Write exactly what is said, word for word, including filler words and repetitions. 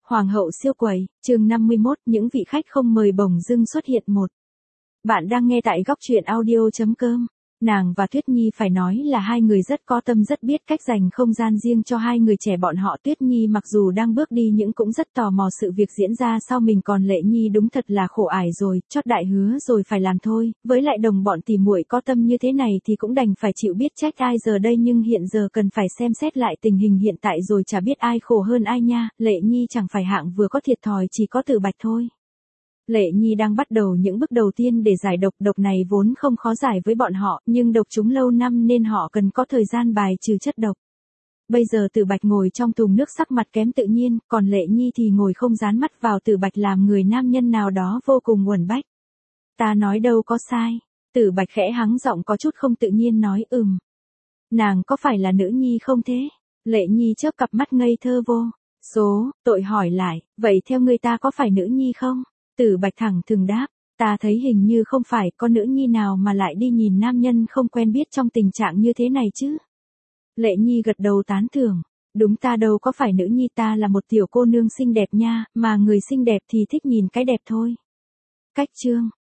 Hoàng hậu siêu quầy, chương năm mươi mốt, những vị khách không mời bỗng dưng xuất hiện một. Bạn đang nghe tại góc truyện audio chấm com. Nàng và Tuyết Nhi phải nói là hai người rất có tâm, rất biết cách dành không gian riêng cho hai người trẻ bọn họ. Tuyết Nhi mặc dù đang bước đi nhưng cũng rất tò mò sự việc diễn ra sau mình, còn Lệ Nhi đúng thật là khổ ải rồi, chót đại hứa rồi phải làm thôi, với lại đồng bọn tỉ muội có tâm như thế này thì cũng đành phải chịu biết trách ai giờ đây, nhưng hiện giờ cần phải xem xét lại tình hình hiện tại rồi, chả biết ai khổ hơn ai nha. Lệ Nhi chẳng phải hạng vừa có thiệt thòi chỉ có Tử Bạch thôi. Lệ Nhi đang bắt đầu những bước đầu tiên để giải độc, độc này vốn không khó giải với bọn họ, nhưng độc chúng lâu năm nên họ cần có thời gian bài trừ chất độc. Bây giờ Tử Bạch ngồi trong thùng nước sắc mặt kém tự nhiên, còn Lệ Nhi thì ngồi không dán mắt vào Tử Bạch làm người nam nhân nào đó vô cùng uẩn bách. Ta nói đâu có sai. Tử Bạch khẽ hắng giọng có chút không tự nhiên nói ừm. Nàng có phải là nữ nhi không thế? Lệ Nhi chớp cặp mắt ngây thơ vô số, tội hỏi lại, vậy theo người ta có phải nữ nhi không? Tử Bạch thẳng thừng đáp, ta thấy hình như không phải, con nữ nhi nào mà lại đi nhìn nam nhân không quen biết trong tình trạng như thế này chứ? Lệ Nhi gật đầu tán thưởng, đúng, ta đâu có phải nữ nhi, ta là một tiểu cô nương xinh đẹp nha, mà người xinh đẹp thì thích nhìn cái đẹp thôi. Cách chương